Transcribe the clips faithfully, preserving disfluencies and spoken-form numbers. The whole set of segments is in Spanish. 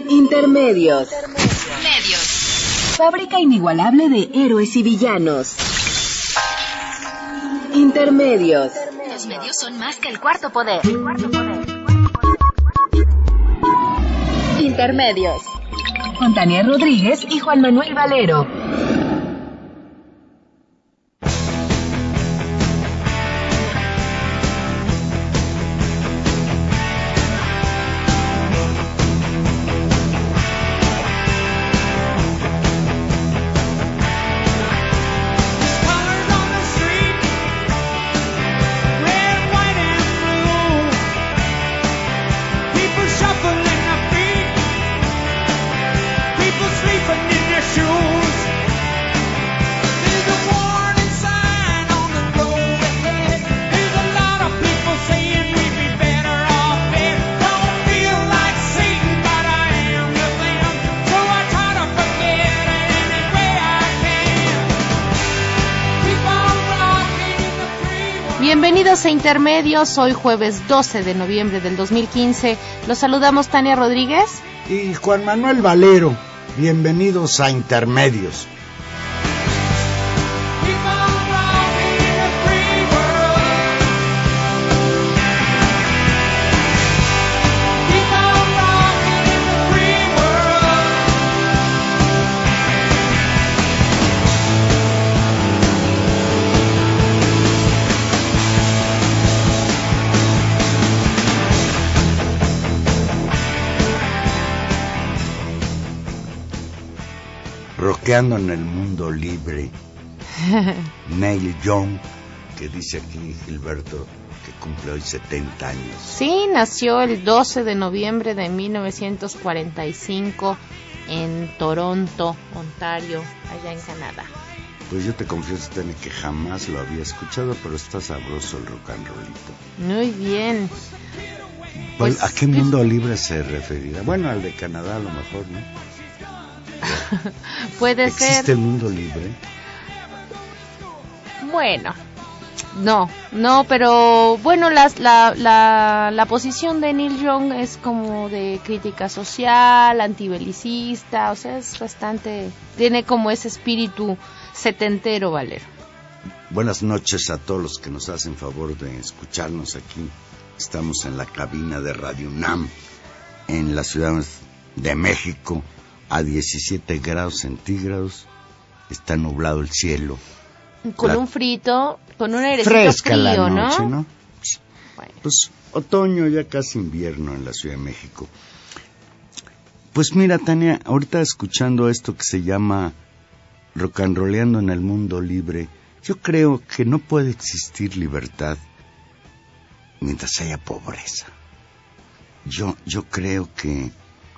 Intermedios. Medios. Fábrica inigualable de héroes y villanos. Intermedios. Los medios son más que el cuarto poder. Intermedios. Con Tania Rodríguez y Juan Manuel Valero. Bienvenidos a Intermedios, hoy jueves doce de noviembre del dos mil quince. Los saludamos Tania Rodríguez y Juan Manuel Valero. Bienvenidos a Intermedios. Rockeando en el mundo libre. Neil Young, que dice aquí Gilberto que cumple hoy setenta años. Sí, nació el doce de noviembre de mil novecientos cuarenta y cinco en Toronto, Ontario, allá en Canadá. Pues yo te confieso, Tania, que jamás lo había escuchado, pero está sabroso el rock and rollito. Muy bien. Pues, ¿a qué mundo libre se referirá? Bueno, al de Canadá a lo mejor, ¿no? Puede ¿Existe ser. ¿Existe el mundo libre? Bueno, no, no, pero bueno, la, la, la, la posición de Neil Young es como de crítica social, antibelicista, o sea, es bastante, tiene como ese espíritu setentero, Valero. Buenas noches a todos los que nos hacen favor de escucharnos aquí. Estamos en la cabina de Radio UNAM, en la Ciudad de México, a diecisiete grados centígrados, está nublado el cielo. Con la... un frito, con un airecito fresca frío, la noche, ¿no? ¿no? Bueno. Pues otoño, ya casi invierno en la Ciudad de México. Pues mira, Tania, ahorita escuchando esto que se llama rock and rollando en el mundo libre, yo creo que no puede existir libertad mientras haya pobreza. Yo, yo creo que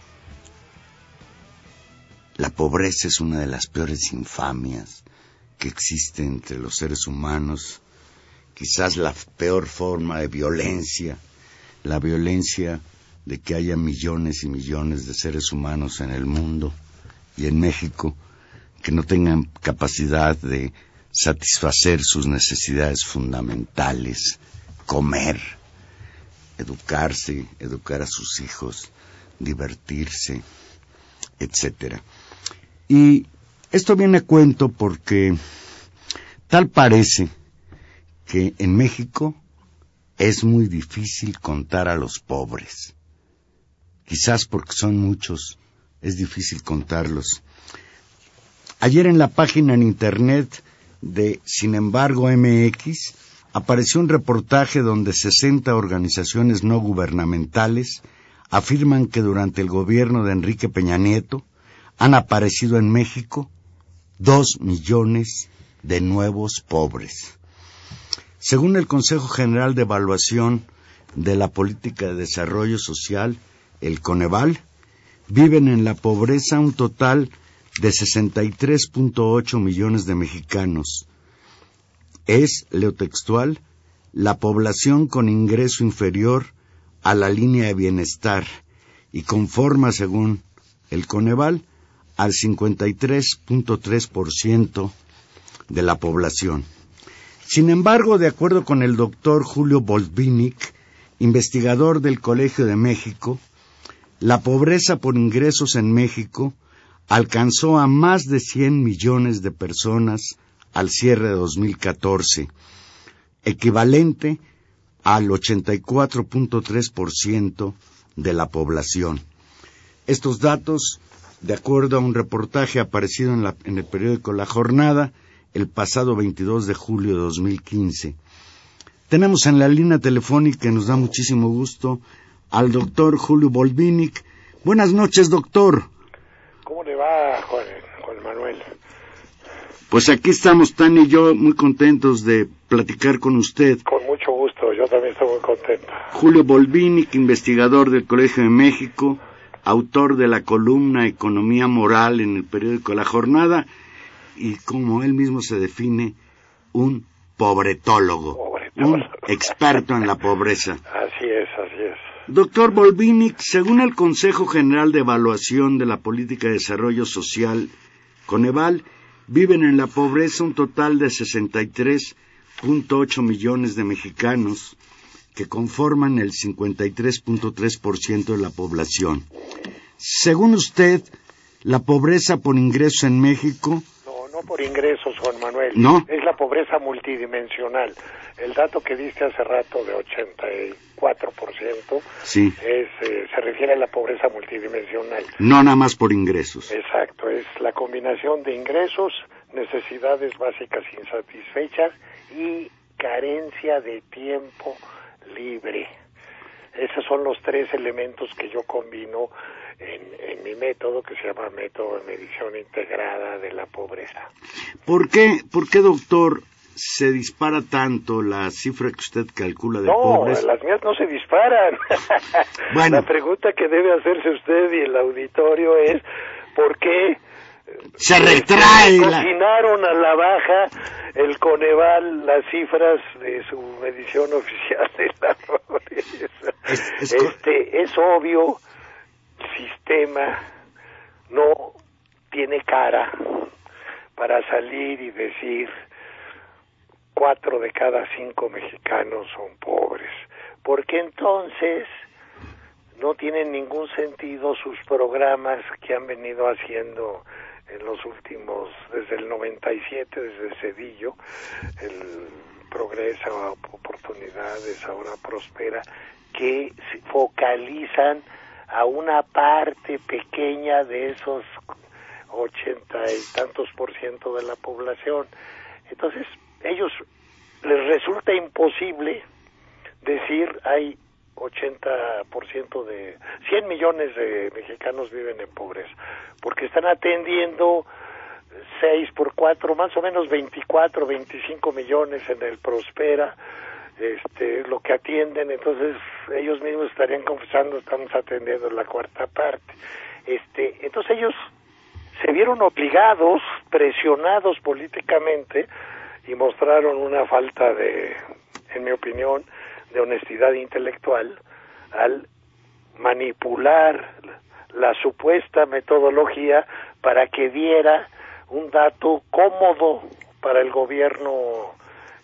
la pobreza es una de las peores infamias que existe entre los seres humanos, quizás la peor forma de violencia, la violencia de que haya millones y millones de seres humanos en el mundo y en México que no tengan capacidad de satisfacer sus necesidades fundamentales, comer, educarse, educar a sus hijos, divertirse, etcétera. Y esto viene a cuento porque tal parece que en México es muy difícil contar a los pobres. Quizás porque son muchos, es difícil contarlos. Ayer en la página en internet de Sin embargo M X apareció un reportaje donde sesenta organizaciones no gubernamentales afirman que durante el gobierno de Enrique Peña Nieto han aparecido en México dos millones de nuevos pobres. Según el Consejo General de Evaluación de la Política de Desarrollo Social, el Coneval, viven en la pobreza un total de sesenta y tres punto ocho millones de mexicanos. Es, leo textual, la población con ingreso inferior a la línea de bienestar y conforma, según el Coneval, al cincuenta y tres punto tres por ciento de la población. Sin embargo, de acuerdo con el doctor Julio Bolvinic, investigador del Colegio de México, la pobreza por ingresos en México alcanzó a más de cien millones de personas al cierre de dos mil catorce, equivalente al ochenta y cuatro punto tres por ciento de la población. Estos datos, de acuerdo a un reportaje aparecido en, la, en el periódico La Jornada, el pasado veintidós de julio de dos mil quince. Tenemos en la línea telefónica, que nos da muchísimo gusto, al doctor Julio Volvinic. Buenas noches, doctor. ¿Cómo le va, Juan, Juan Manuel? Pues aquí estamos, Tania y yo, muy contentos de platicar con usted. Con mucho gusto, yo también estoy muy contento. Julio Volvinic, investigador del Colegio de México, autor de la columna Economía Moral en el periódico La Jornada, y como él mismo se define, un pobretólogo, pobretólogo. Un experto en la pobreza. Así es, así es. Doctor Volvinic, según el Consejo General de Evaluación de la Política de Desarrollo Social, Coneval, viven en la pobreza un total de sesenta y tres punto ocho millones de mexicanos, que conforman el cincuenta y tres punto tres por ciento de la población. Según usted, la pobreza por ingreso en México... No, no por ingresos, Juan Manuel. ¿No? Es la pobreza multidimensional. El dato que diste hace rato de ochenta y cuatro por ciento sí. es, eh, se refiere a la pobreza multidimensional. No nada más por ingresos. Exacto, es la combinación de ingresos, necesidades básicas insatisfechas y carencia de tiempo libre. Esos son los tres elementos que yo combino en, en mi método, que se llama método de medición integrada de la pobreza. ¿Por qué, por qué, doctor, se dispara tanto la cifra que usted calcula de no, pobres? No, las mías no se disparan. Bueno. La pregunta que debe hacerse usted y el auditorio es, ¿por qué se retrae? Cocinaron a la baja el Coneval las cifras de su medición oficial de la pobreza? Es, es, este, es obvio, el sistema no tiene cara para salir y decir cuatro de cada cinco mexicanos son pobres, porque entonces no tienen ningún sentido sus programas que han venido haciendo en los últimos, desde el noventa y siete, desde Cedillo, el Progresa, Oportunidades, ahora Prospera, que se focalizan a una parte pequeña de esos ochenta y tantos por ciento de la población. Entonces, ellos les resulta imposible decir hay ochenta por ciento de cien millones de mexicanos viven en pobreza, porque están atendiendo seis por cuatro, más o menos veinticuatro, veinticinco millones en el Prospera, este, lo que atienden. Entonces ellos mismos estarían confesando, estamos atendiendo la cuarta parte. Este, entonces ellos se vieron obligados, presionados políticamente, y mostraron una falta de, en mi opinión, de honestidad intelectual al manipular la supuesta metodología para que diera un dato cómodo para el gobierno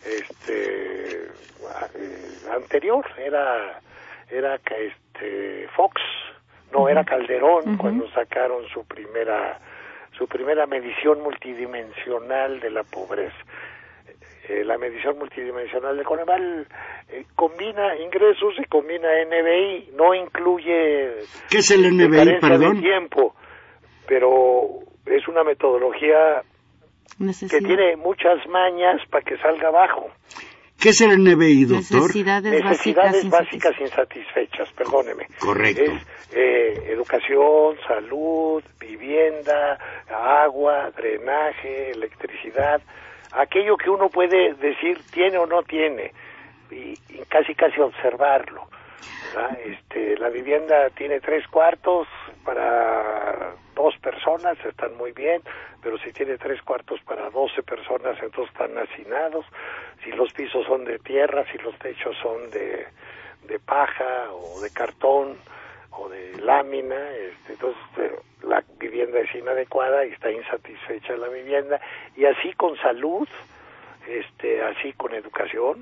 este anterior. Era era este Fox, no uh-huh. era Calderón, uh-huh. cuando sacaron su primera su primera medición multidimensional de la pobreza. Eh, la medición multidimensional de Coneval eh, combina ingresos y combina N B I, no incluye... ¿Qué es el N B I, perdón? De tiempo, pero es una metodología Necesidad. que tiene muchas mañas para que salga abajo. ¿Qué es el N B I, doctor? Necesidades, Necesidades básicas, básicas insatisfechas, perdóneme. Correcto. Es eh, educación, salud, vivienda, agua, drenaje, electricidad, aquello que uno puede decir tiene o no tiene, y, y casi casi observarlo, ¿verdad? Este, la vivienda tiene tres cuartos para dos personas, están muy bien, pero si tiene tres cuartos para doce personas, entonces están hacinados. Si los pisos son de tierra, si los techos son de, de paja o de cartón o de lámina, este, entonces eh, la vivienda es inadecuada y está insatisfecha la vivienda. Y así con salud, este, así con educación.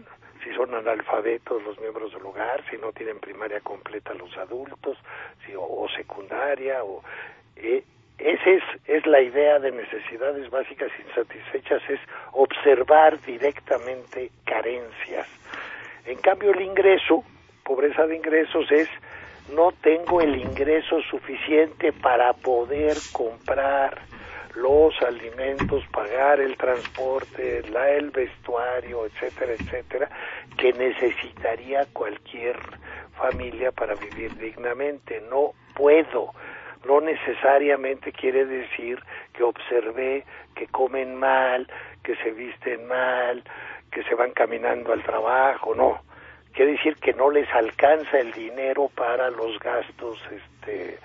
si son analfabetos los miembros del hogar, si no tienen primaria completa los adultos, si, o, o secundaria, o eh, esa es, es la idea de necesidades básicas insatisfechas, es observar directamente carencias. En cambio el ingreso, pobreza de ingresos, es no tengo el ingreso suficiente para poder comprar los alimentos, pagar el transporte, la, el vestuario, etcétera, etcétera, que necesitaría cualquier familia para vivir dignamente. No puedo. No necesariamente quiere decir que observé que comen mal, que se visten mal, que se van caminando al trabajo, no. Quiere decir que no les alcanza el dinero para los gastos este,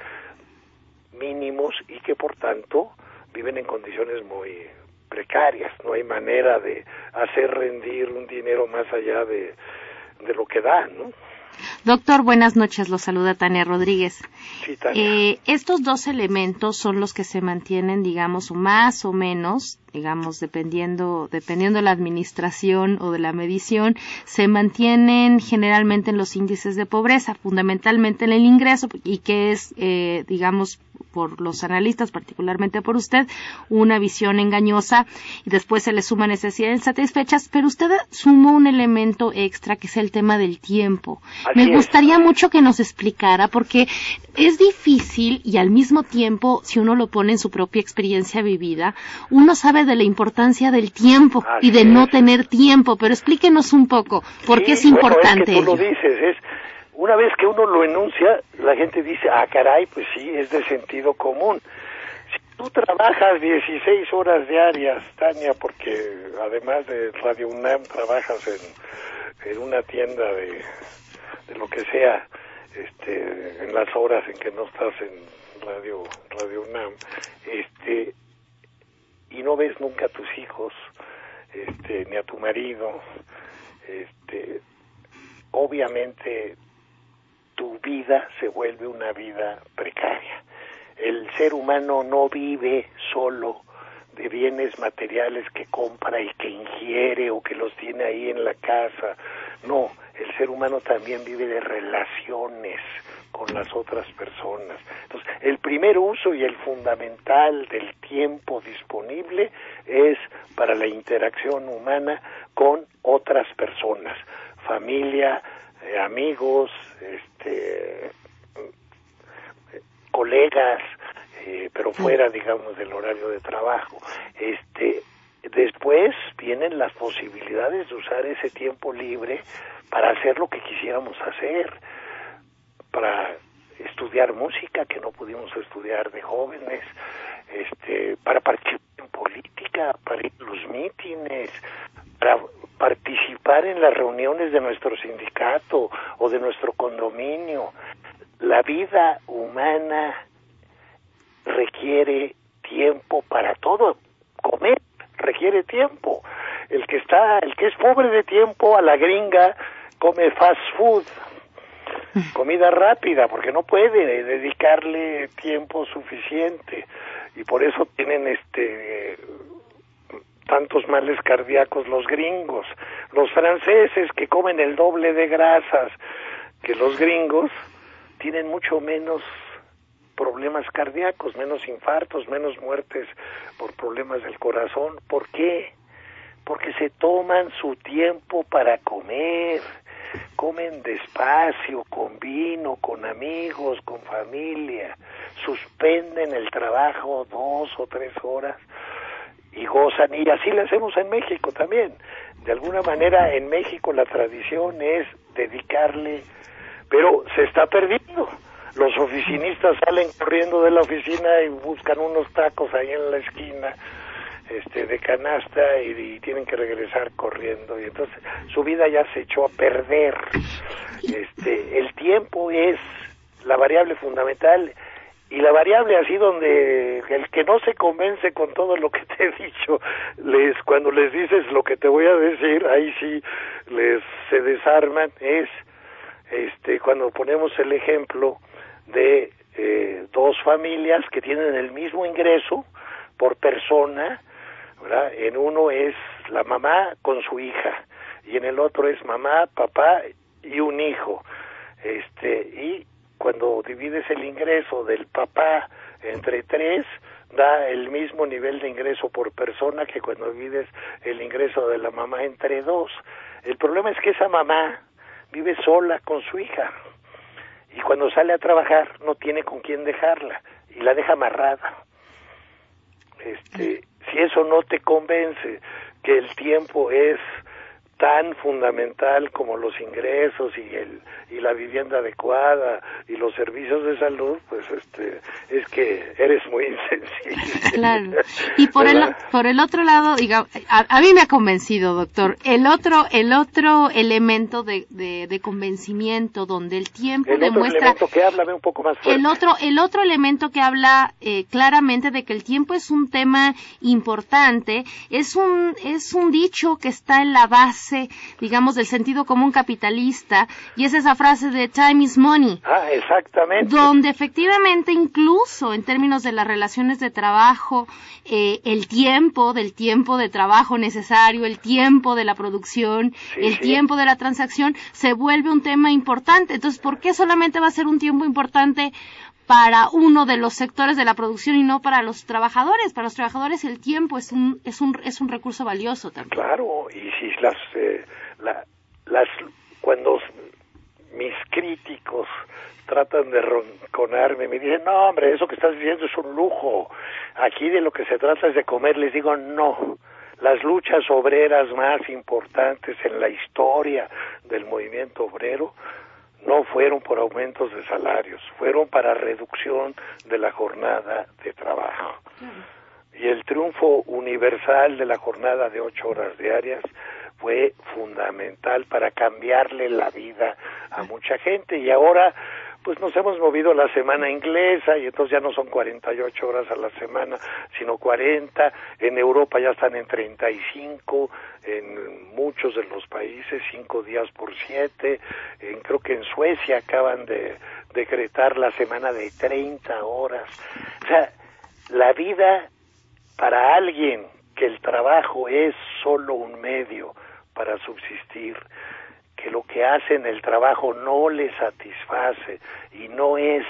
mínimos y que por tanto viven en condiciones muy precarias. No hay manera de hacer rendir un dinero más allá de, de lo que dan, ¿no? Doctor, buenas noches, lo saluda Tania Rodríguez. Sí, Tania. Eh, estos dos elementos son los que se mantienen, digamos, más o menos, digamos, dependiendo, dependiendo de la administración o de la medición, se mantienen generalmente en los índices de pobreza, fundamentalmente en el ingreso, y que es, eh, digamos, por los analistas, particularmente por usted, una visión engañosa, y después se le suma necesidades insatisfechas, pero usted sumó un elemento extra que es el tema del tiempo. Así Me gustaría es. mucho que nos explicara, porque es difícil y al mismo tiempo, si uno lo pone en su propia experiencia vivida, uno sabe de la importancia del tiempo Así y de es. no tener tiempo, pero explíquenos un poco, ¿por sí, qué es importante bueno, es que tú ello? lo dices, es una vez que uno lo enuncia, la gente dice, ah, caray, pues sí, es de sentido común. Si tú trabajas dieciséis horas diarias, Tania, porque además de Radio UNAM trabajas en, en una tienda de, de lo que sea, este, en las horas en que no estás en Radio, Radio UNAM, este, y no ves nunca a tus hijos, este, ni a tu marido, este, obviamente tu vida se vuelve una vida precaria. El ser humano no vive solo de bienes materiales que compra y que ingiere o que los tiene ahí en la casa. No, el ser humano también vive de relaciones con las otras personas. Entonces, el primer uso y el fundamental del tiempo disponible es para la interacción humana con otras personas, familia, eh, amigos, este, eh, colegas, eh, pero fuera, digamos, del horario de trabajo. Este, después vienen las posibilidades de usar ese tiempo libre para hacer lo que quisiéramos hacer, para estudiar música que no pudimos estudiar de jóvenes, este, para participar en política, para ir a los mítines, para participar en las reuniones de nuestro sindicato o de nuestro condominio. La vida humana requiere tiempo para todo. Comer requiere tiempo. El que está, el que es pobre de tiempo, a la gringa, come fast food, comida rápida, porque no puede dedicarle tiempo suficiente, y por eso tienen este tantos males cardíacos los gringos. Los franceses, que comen el doble de grasas que los gringos, tienen mucho menos problemas cardíacos, menos infartos, menos muertes por problemas del corazón. ¿Por qué? Porque se toman su tiempo para comer, comen despacio, con vino, con amigos, con familia, suspenden el trabajo dos o tres horas y gozan, y así lo hacemos en México también. De alguna manera en México la tradición es dedicarle, pero se está perdiendo. Los oficinistas salen corriendo de la oficina y buscan unos tacos ahí en la esquina, este, de canasta, y, y tienen que regresar corriendo, y entonces su vida ya se echó a perder. Este, el tiempo es la variable fundamental, y la variable así donde el que no se convence con todo lo que te he dicho, les cuando les dices lo que te voy a decir, ahí sí les se desarman, es este cuando ponemos el ejemplo de eh, dos familias que tienen el mismo ingreso por persona, ¿verdad? En uno es la mamá con su hija, y en el otro es mamá, papá y un hijo. Este, y cuando divides el ingreso del papá entre tres, da el mismo nivel de ingreso por persona que cuando divides el ingreso de la mamá entre dos. El problema es que esa mamá vive sola con su hija y cuando sale a trabajar no tiene con quién dejarla y la deja amarrada. Este, si eso no te convence que el tiempo es tan fundamental como los ingresos y el y la vivienda adecuada y los servicios de salud, pues este es que eres muy insensible. Claro. Y por el por el otro lado, digamos, a, a mí me ha convencido, doctor, el otro el otro elemento de, de, de convencimiento donde el tiempo el demuestra otro elemento que háblame un poco más fuerte. El otro el otro elemento que habla eh, claramente de que el tiempo es un tema importante, es un es un dicho que está en la base, digamos, del sentido común capitalista, y es esa frase de time is money. Ah, exactamente. Donde efectivamente, incluso en términos de las relaciones de trabajo, eh, el tiempo, del tiempo de trabajo necesario, el tiempo de la producción, sí, el sí. tiempo de la transacción, se vuelve un tema importante. Entonces, ¿por qué solamente va a ser un tiempo importante para uno de los sectores de la producción y no para los trabajadores? Para los trabajadores el tiempo es un es un es un recurso valioso también. Claro, y si las eh, la, las cuando mis críticos tratan de ronconarme, me dicen, no hombre, eso que estás diciendo es un lujo, aquí de lo que se trata es de comer, les digo, no, las luchas obreras más importantes en la historia del movimiento obrero no fueron por aumentos de salarios, fueron para reducción de la jornada de trabajo. Y el triunfo universal de la jornada de ocho horas diarias fue fundamental para cambiarle la vida a mucha gente. Y ahora, pues nos hemos movido a la semana inglesa y entonces ya no son cuarenta y ocho horas a la semana, sino cuarenta. En Europa ya están en treinta y cinco, en muchos de los países cinco días por siete. En, creo que en Suecia acaban de decretar la semana de treinta horas. O sea, la vida para alguien que el trabajo es solo un medio para subsistir, que lo que hace en el trabajo no le satisface y no es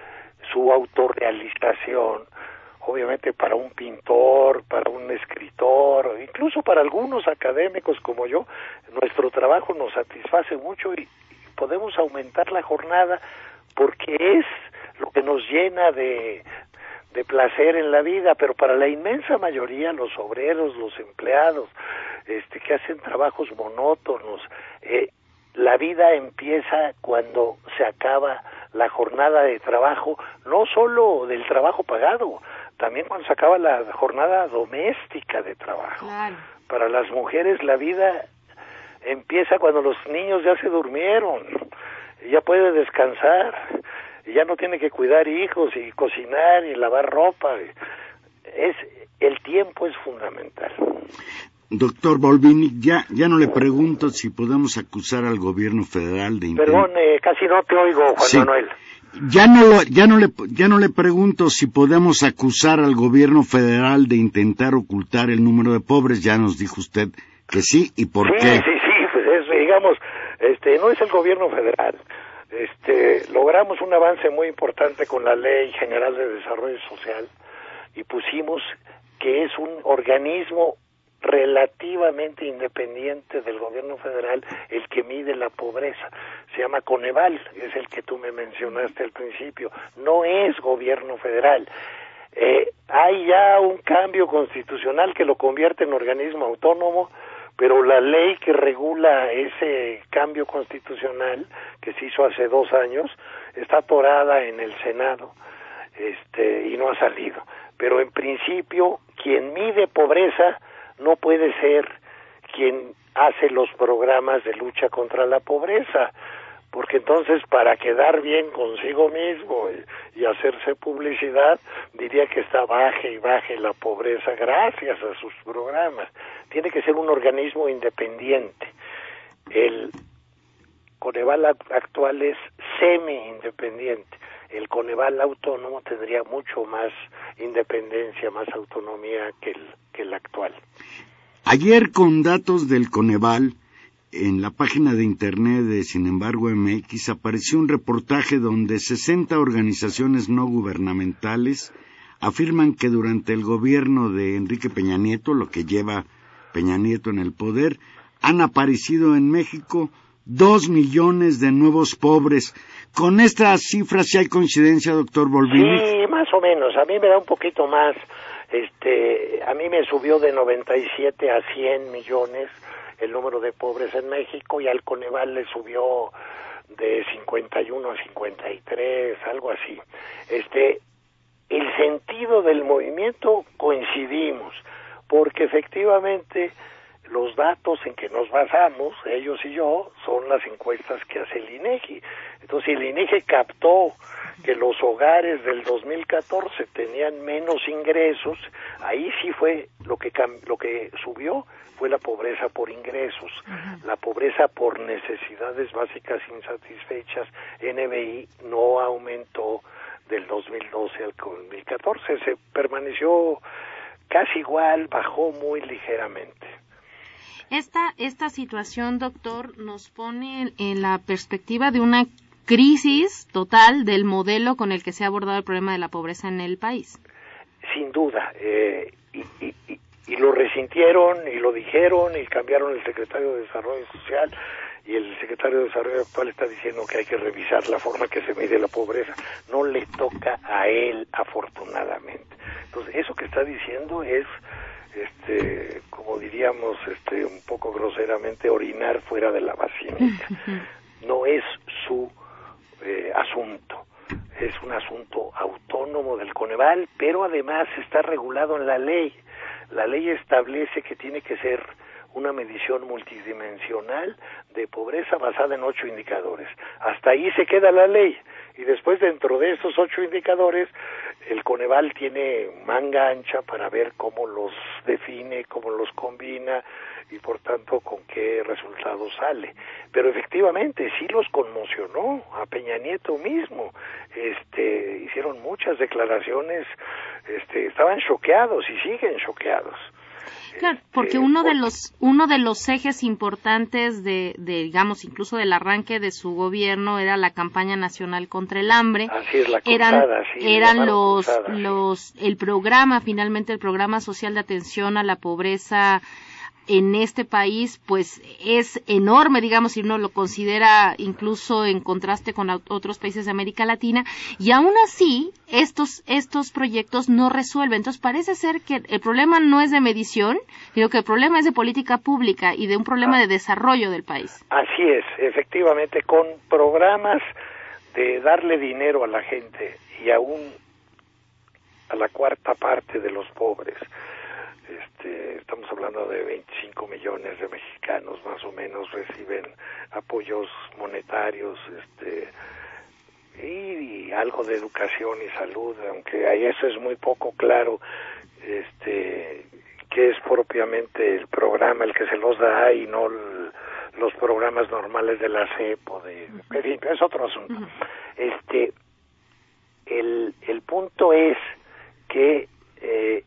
su autorrealización. Obviamente para un pintor, para un escritor, incluso para algunos académicos como yo, nuestro trabajo nos satisface mucho y podemos aumentar la jornada porque es lo que nos llena de de placer en la vida, pero para la inmensa mayoría, los obreros, los empleados, este, que hacen trabajos monótonos, eh, la vida empieza cuando se acaba la jornada de trabajo, no solo del trabajo pagado, también cuando se acaba la jornada doméstica de trabajo. Claro. Para las mujeres la vida empieza cuando los niños ya se durmieron, ya puede descansar, y ya no tiene que cuidar hijos y cocinar y lavar ropa. Es el tiempo es fundamental. Doctor Volvini, ya ya no le pregunto si podemos acusar al gobierno federal de intent... Perdón, eh, casi no te oigo, Juan sí. Manuel. Ya no lo, ya no le ya no le pregunto si podemos acusar al gobierno federal de intentar ocultar el número de pobres. Ya nos dijo usted que sí, y por sí, qué. Sí, sí, sí, pues es, digamos, este, no es el gobierno federal. Este, logramos un avance muy importante con la Ley General de Desarrollo Social y pusimos que es un organismo relativamente independiente del gobierno federal el que mide la pobreza. Se llama Coneval, es el que tú me mencionaste al principio. No es gobierno federal. Eh, hay ya un cambio constitucional que lo convierte en organismo autónomo, pero la ley que regula ese cambio constitucional que se hizo hace dos años está atorada en el Senado, este, y no ha salido. Pero en principio, quien mide pobreza no puede ser quien hace los programas de lucha contra la pobreza, porque entonces para quedar bien consigo mismo y, y hacerse publicidad, diría que está baje y baje la pobreza gracias a sus programas. Tiene que ser un organismo independiente. El Coneval actual es semi-independiente. El Coneval autónomo tendría mucho más independencia, más autonomía que el, que el actual. Ayer, con datos del Coneval, en la página de internet de Sin embargo M X apareció un reportaje donde sesenta organizaciones no gubernamentales afirman que durante el gobierno de Enrique Peña Nieto, lo que lleva Peña Nieto en el poder, han aparecido en México dos millones de nuevos pobres. Con estas cifras, ¿sí hay coincidencia, doctor Volvini? Sí, más o menos. A mí me da un poquito más. Este, a mí me subió de noventa y siete a cien millones el número de pobres en México, y al Coneval le subió de cincuenta y uno a cincuenta y tres, algo así. Este, el sentido del movimiento coincidimos, porque efectivamente los datos en que nos basamos, ellos y yo, son las encuestas que hace el INEGI. Entonces, si el INEGI captó que los hogares del dos mil catorce tenían menos ingresos, ahí sí fue lo que lo que subió fue la pobreza por ingresos. Uh-huh. La pobreza por necesidades básicas insatisfechas, N B I, no aumentó del dos mil doce al dos mil catorce, se permaneció casi igual, bajó muy ligeramente. Esta, esta situación, doctor, nos pone en la perspectiva de una crisis total del modelo con el que se ha abordado el problema de la pobreza en el país. Sin duda, eh, y, y, y, y lo resintieron, y lo dijeron, y cambiaron el secretario de Desarrollo Social, y el secretario de Desarrollo actual está diciendo que hay que revisar la forma que se mide la pobreza. No le toca a él, afortunadamente. Entonces, eso que está diciendo es, este, como diríamos, este, un poco groseramente, orinar fuera de la vacinica. No es su eh, asunto. Es un asunto autónomo del Coneval, pero además está regulado en la ley. La ley establece que tiene que ser una medición multidimensional de pobreza basada en ocho indicadores. Hasta ahí se queda la ley, y después, dentro de esos ocho indicadores, el Coneval tiene manga ancha para ver cómo los define, cómo los combina, y por tanto con qué resultados sale. Pero efectivamente sí los conmocionó a Peña Nieto mismo. Este, hicieron muchas declaraciones, este, estaban choqueados y siguen choqueados. Claro, porque este, uno por... de los uno de los ejes importantes de, de digamos incluso del arranque de su gobierno era la campaña nacional contra el hambre. Así es, la eran cruzada, sí, eran los cruzada, los sí. el programa finalmente el programa social de atención a la pobreza en este país, pues es enorme, digamos, si uno lo considera incluso en contraste con otros países de América Latina, y aún así estos estos proyectos no resuelven. Entonces parece ser que el problema no es de medición, sino que el problema es de política pública y de un problema ah, de desarrollo del país. Así es, efectivamente, con programas de darle dinero a la gente y aún a la cuarta parte de los pobres. Este, estamos hablando de veinticinco millones de mexicanos más o menos reciben apoyos monetarios, este, y, y algo de educación y salud, aunque ahí eso es muy poco claro, este, que es propiamente el programa el que se los da y no el, los programas normales de la C E P o de, en fin, es otro asunto. Uh-huh. Este, el, el punto es que eh,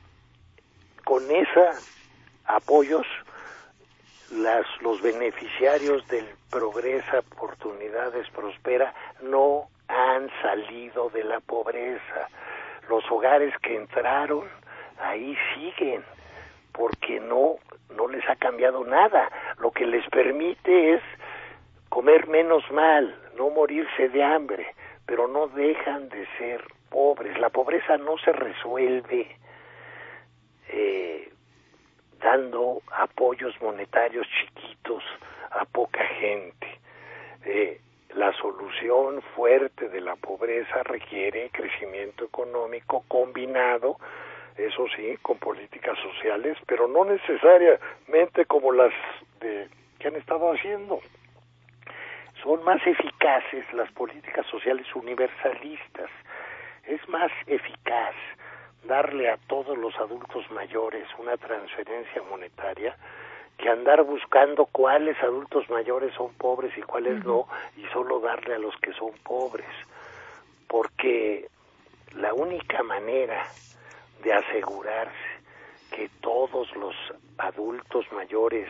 con esos apoyos, las, los beneficiarios del Progresa, Oportunidades, Prospera, no han salido de la pobreza. Los hogares que entraron, ahí siguen, porque no, no les ha cambiado nada. Lo que les permite es comer menos mal, no morirse de hambre, pero no dejan de ser pobres. La pobreza no se resuelve Eh, dando apoyos monetarios chiquitos a poca gente. Eh, la solución fuerte de la pobreza requiere crecimiento económico combinado, eso sí, con políticas sociales, pero no necesariamente como las de, que han estado haciendo. Son más eficaces las políticas sociales universalistas. Es más eficaz darle a todos los adultos mayores una transferencia monetaria que andar buscando cuáles adultos mayores son pobres y cuáles uh-huh. no, y solo darle a los que son pobres, porque la única manera de asegurarse que todos los adultos mayores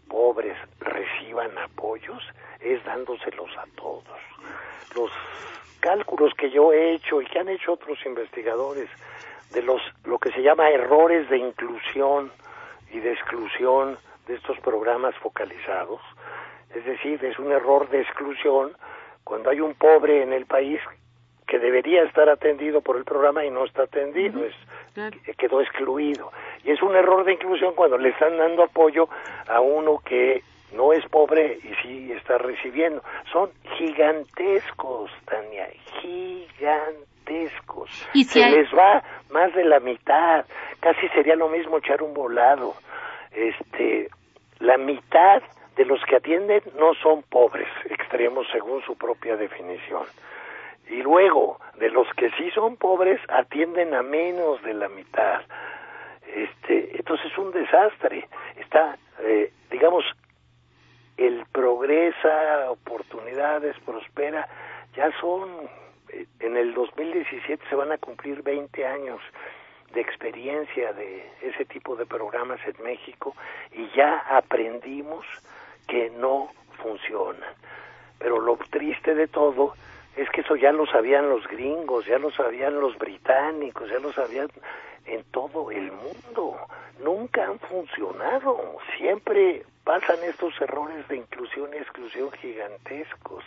pobres reciban apoyos es dándoselos a todos. Los cálculos que yo he hecho y que han hecho otros investigadores de los lo que se llama errores de inclusión y de exclusión de estos programas focalizados, es decir, es un error de exclusión cuando hay un pobre en el país que debería estar atendido por el programa y no está atendido, es claro. Quedó excluido. Y es un error de inclusión cuando le están dando apoyo a uno que no es pobre y sí está recibiendo. Son gigantescos, Tania, gigantescos. ¿Y si Se hay... les va más de la mitad. Casi sería lo mismo echar un volado. Este, la mitad de los que atienden no son pobres extremos según su propia definición. Y luego, de los que sí son pobres, atienden a menos de la mitad. Este, entonces es un desastre. Está, eh, digamos, el Progresa, Oportunidades, Prospera, ya son, eh, en el dos mil diecisiete se van a cumplir veinte años de experiencia de ese tipo de programas en México y ya aprendimos que no funcionan. Pero lo triste de todo es que eso ya lo sabían los gringos, ya lo sabían los británicos, ya lo sabían en todo el mundo. Nunca han funcionado. Siempre pasan estos errores de inclusión y exclusión gigantescos.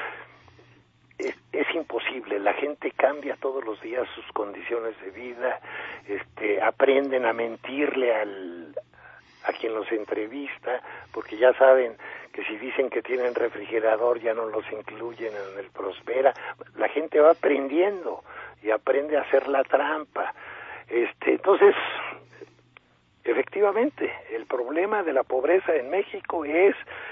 Es, es imposible. La gente cambia todos los días sus condiciones de vida, este, aprenden a mentirle al a quien los entrevista, porque ya saben que si dicen que tienen refrigerador ya no los incluyen en el Prospera. La gente va aprendiendo y aprende a hacer la trampa. Este, entonces, efectivamente, el problema de la pobreza en México es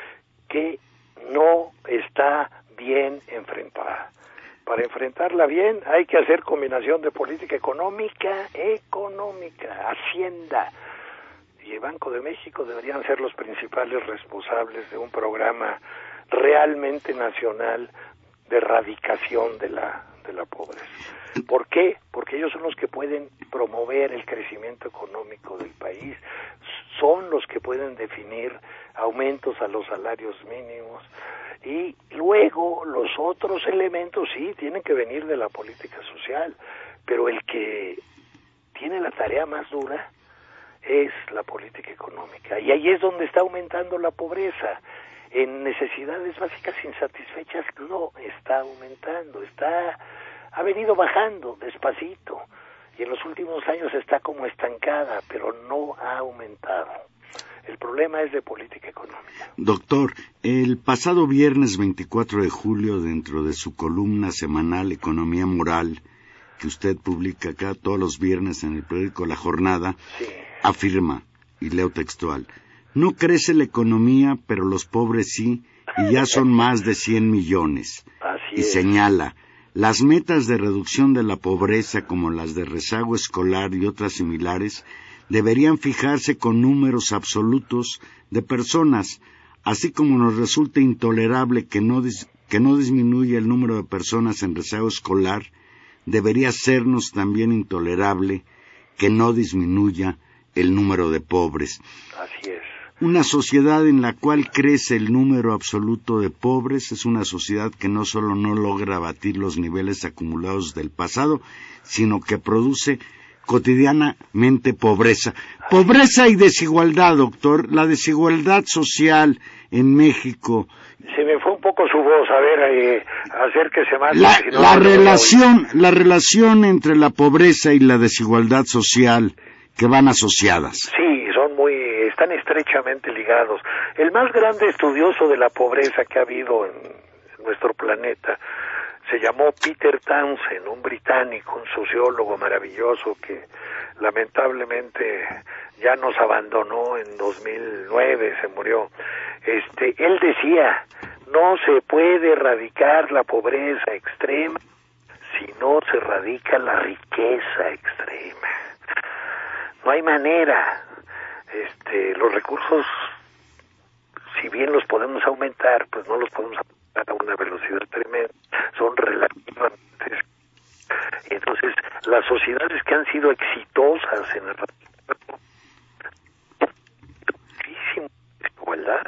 que no está bien enfrentada. Para enfrentarla bien hay que hacer combinación de política económica, económica, Hacienda y el Banco de México deberían ser los principales responsables de un programa realmente nacional de erradicación de la de la pobreza. ¿Por qué? Porque ellos son los que pueden promover el crecimiento económico del país, son los que pueden definir aumentos a los salarios mínimos y luego los otros elementos sí tienen que venir de la política social, pero el que tiene la tarea más dura es la política económica, y ahí es donde está aumentando la pobreza. En necesidades básicas insatisfechas no está aumentando, está ha venido bajando despacito, y en los últimos años está como estancada, pero no ha aumentado. El problema es de política económica. Doctor, el pasado viernes veinticuatro de julio, dentro de su columna semanal Economía Moral, que usted publica acá todos los viernes en el periódico La Jornada, sí. Afirma, y leo textual: no crece la economía, pero los pobres sí, y ya son más de cien millones. Así y es. Señala, las metas de reducción de la pobreza, como las de rezago escolar y otras similares, deberían fijarse con números absolutos de personas, así como nos resulta intolerable que no, dis- que no disminuya el número de personas en rezago escolar, debería sernos también intolerable que no disminuya el número de pobres. Así es. Una sociedad en la cual crece el número absoluto de pobres es una sociedad que no solo no logra abatir los niveles acumulados del pasado, sino que produce cotidianamente pobreza. Pobreza y desigualdad, doctor. La desigualdad social en México. Se me fue un poco su voz, a ver, eh, acérquese más. La, no, la no relación, la relación entre la pobreza y la desigualdad social que van asociadas. Sí, son muy, están estrechamente ligados. El más grande estudioso de la pobreza que ha habido en nuestro planeta se llamó Peter Townsend, un británico, un sociólogo maravilloso que lamentablemente ya nos abandonó en dos mil nueve, se murió. Este, él decía, no se puede erradicar la pobreza extrema si no se erradica la riqueza extrema. No hay manera. Este, los recursos, si bien los podemos aumentar, pues no los podemos aumentar a una velocidad tremenda, son relativamente. Entonces, las sociedades que han sido exitosas en el muchísima desigualdad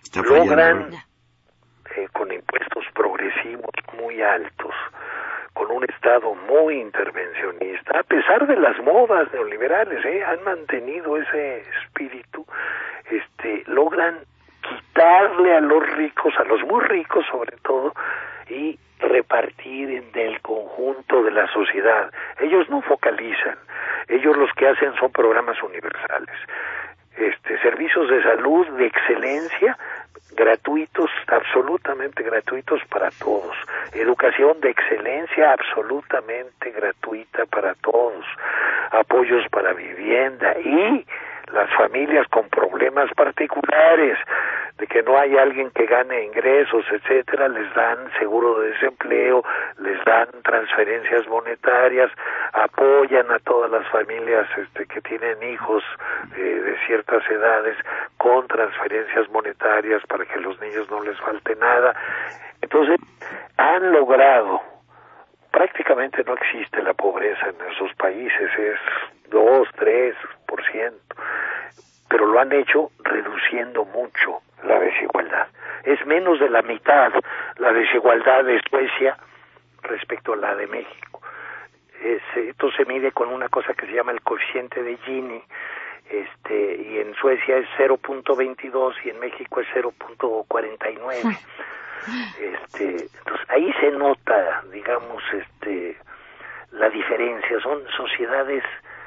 logran eh, con impuestos progresivos muy altos, con un Estado muy intervencionista, a pesar de las modas neoliberales, ¿eh? han mantenido ese espíritu, este, logran quitarle a los ricos, a los muy ricos sobre todo, y repartir en el conjunto de la sociedad. Ellos no focalizan, ellos los que hacen son programas universales, este, servicios de salud de excelencia, gratuitos, absolutamente gratuitos para todos, educación de excelencia absolutamente gratuita para todos, apoyos para vivienda, y las familias con problemas particulares, de que no hay alguien que gane ingresos, etcétera, les dan seguro de desempleo, les dan transferencias monetarias, apoyan a todas las familias este, que tienen hijos eh, de ciertas edades con transferencias monetarias para que a los niños no les falte nada. Entonces, han logrado, prácticamente no existe la pobreza en esos países, es dos, tres por ciento, pero lo han hecho reduciendo mucho la desigualdad. Es menos de la mitad la desigualdad de Suecia respecto a la de México. Es, esto se mide con una cosa que se llama el coeficiente de Gini, este, y en Suecia es cero punto veintidós y en México es cero punto cuarenta y nueve. Este, entonces ahí se nota, digamos, este, la diferencia. Son sociedades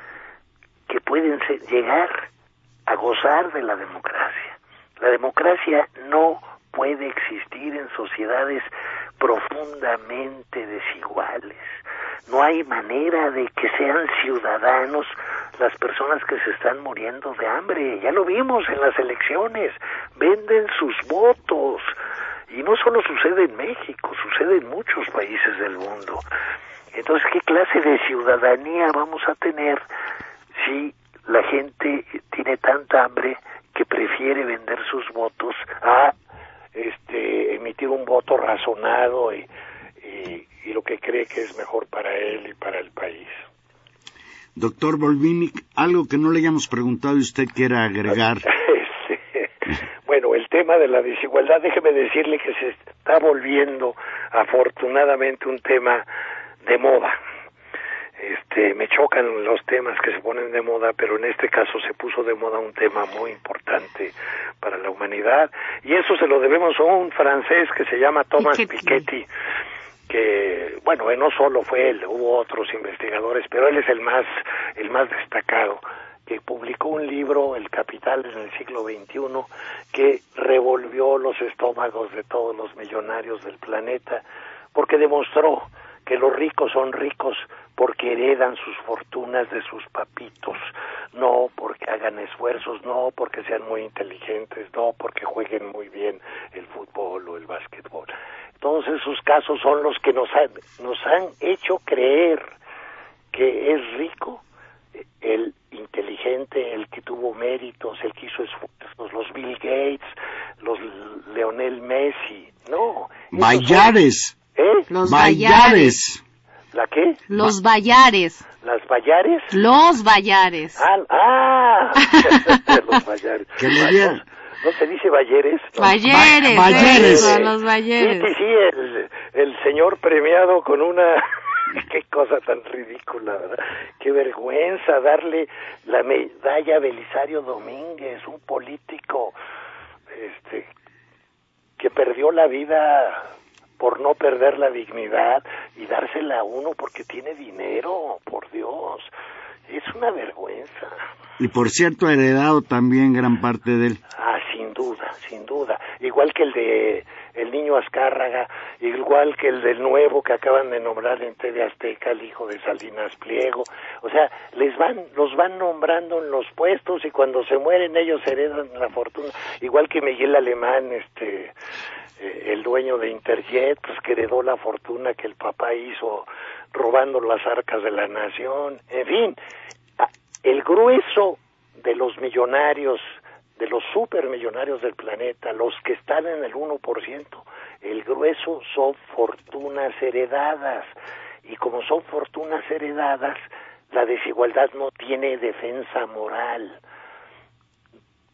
que pueden ser, llegar a gozar de la democracia. La democracia no puede existir en sociedades profundamente desiguales. No hay manera de que sean ciudadanos las personas que se están muriendo de hambre. Ya lo vimos en las elecciones. Venden sus votos. Y no solo sucede en México, sucede en muchos países del mundo. Entonces, ¿qué clase de ciudadanía vamos a tener si la gente tiene tanta hambre que prefiere vender sus votos a este emitir un voto razonado y, y, y lo que cree que es mejor para él y para el país? Doctor Volvinic, algo que no le hayamos preguntado y usted quiera agregar. Bueno, el tema de la desigualdad, déjeme decirle que se está volviendo afortunadamente un tema de moda. Este, me chocan los temas que se ponen de moda, pero en este caso se puso de moda un tema muy importante para la humanidad, y eso se lo debemos a un francés que se llama Thomas Piketty, que, bueno, no solo fue él, hubo otros investigadores, pero él es el más, el más destacado, que publicó un libro, El Capital en el siglo veintiuno, que revolvió los estómagos de todos los millonarios del planeta, porque demostró que los ricos son ricos porque heredan sus fortunas de sus papitos, no porque hagan esfuerzos, no porque sean muy inteligentes, no porque jueguen muy bien el fútbol o el básquetbol. Todos esos casos son los que nos han, nos han hecho creer que es rico el inteligente, el que tuvo méritos, el que hizo esfuerzos, los Bill Gates, los Lionel Messi, no. Bayares. ¿Eh? Los Bayares. ¿La qué? Los Bayares. ¿Las Bayares? Los Bayares. Ah, ah. Los Bayares. ¿Qué le dieron? ¿No se dice Bayeres? No. Bayeres. Ba Bayeres. Eso, los Bayeres. Sí, sí, sí, el, el señor premiado con una... Qué cosa tan ridícula, ¿verdad? Qué vergüenza darle la medalla a Belisario Domínguez, un político este que perdió la vida por no perder la dignidad, y dársela a uno porque tiene dinero, por Dios. Es una vergüenza. Y por cierto, ha heredado también gran parte de él. Ah, sin duda, sin duda. Igual que el de el niño Azcárraga, igual que el del nuevo que acaban de nombrar en T V Azteca, el hijo de Salinas Pliego. O sea, les van, los van nombrando en los puestos, y cuando se mueren ellos heredan la fortuna. Igual que Miguel Alemán, este, eh, el dueño de Interjet, pues que heredó la fortuna que el papá hizo robando las arcas de la nación. En fin, el grueso de los millonarios, de los supermillonarios del planeta, los que están en el uno por ciento, el grueso son fortunas heredadas, y como son fortunas heredadas, la desigualdad no tiene defensa moral.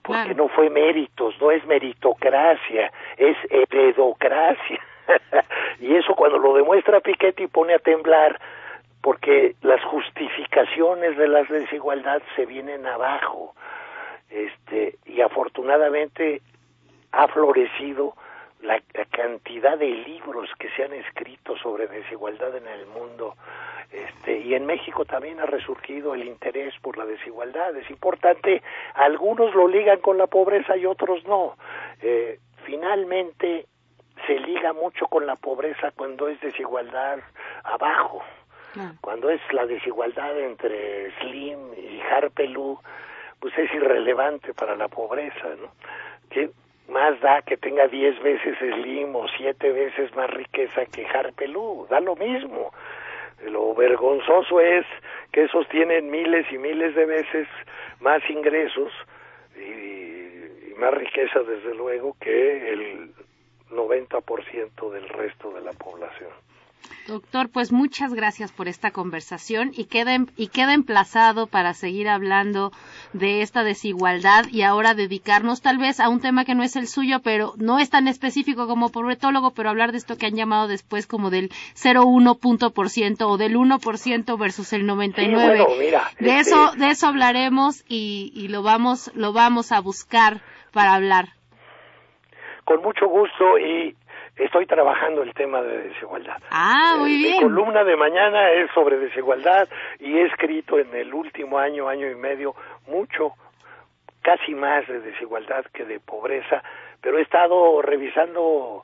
porque claro. no fue méritos, no es meritocracia, es heredocracia. Y eso cuando lo demuestra Piketty pone a temblar, porque las justificaciones de las desigualdades se vienen abajo. Este, y afortunadamente ha florecido la, la cantidad de libros que se han escrito sobre desigualdad en el mundo, este, y en México también ha resurgido el interés por la desigualdad. Es importante, algunos lo ligan con la pobreza y otros no. Eh, finalmente se liga mucho con la pobreza cuando es desigualdad abajo, ah. cuando es la desigualdad entre Slim y Harpelú, pues es irrelevante para la pobreza, ¿no? ¿Qué más da que tenga diez veces Slim o siete veces más riqueza que Harpelú? Da lo mismo. Lo vergonzoso es que esos tienen miles y miles de veces más ingresos y, y más riqueza, desde luego, que el noventa por ciento del resto de la población. Doctor, pues muchas gracias por esta conversación y queda, y queda emplazado para seguir hablando de esta desigualdad y ahora dedicarnos tal vez a un tema que no es el suyo, pero no es tan específico como pobretólogo, pero hablar de esto que han llamado después como del cero punto uno punto por ciento o del uno por ciento versus el noventa y nueve. Sí, bueno, mira, de este... eso de eso hablaremos y, y lo vamos lo vamos a buscar para hablar. Con mucho gusto, y estoy trabajando el tema de desigualdad. Ah, muy eh, bien. Mi columna de mañana es sobre desigualdad y he escrito en el último año, año y medio, mucho, casi más de desigualdad que de pobreza, pero he estado revisando